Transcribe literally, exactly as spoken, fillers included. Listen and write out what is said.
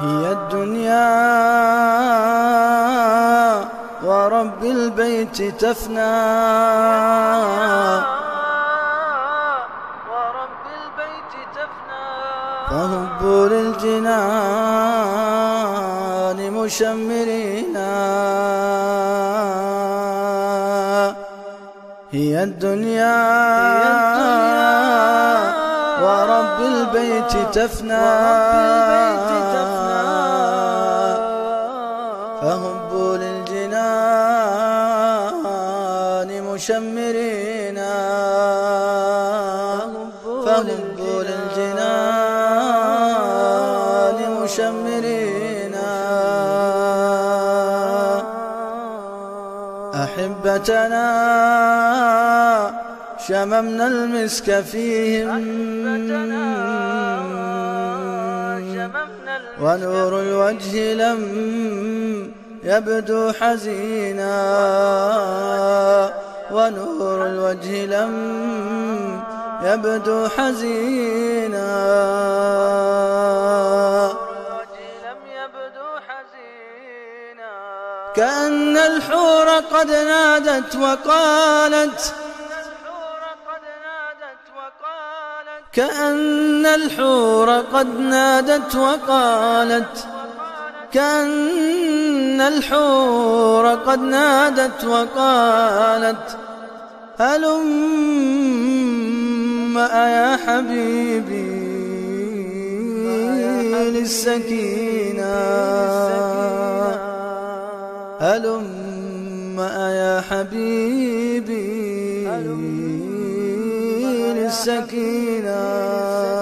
هي الدنيا ورب البيت تفنى فهبوا للجنان مشمرين. هي الدنيا ورب البيت تفنى فهبوا للجنان مشمرين. فهبوا للجنان مشمرين. أحبتنا شممنا المسك فيهم ونور الوجه لم يبدو حزينا. ونور الوجه لم يبدو حزينا. كأن الحور قد نادت وقالت كأن الحور قد نادت وقالت كأن الحور قد نادت وقالت هلم يا حبيبي للسكينة. هلم يا حبيبي للسكينة.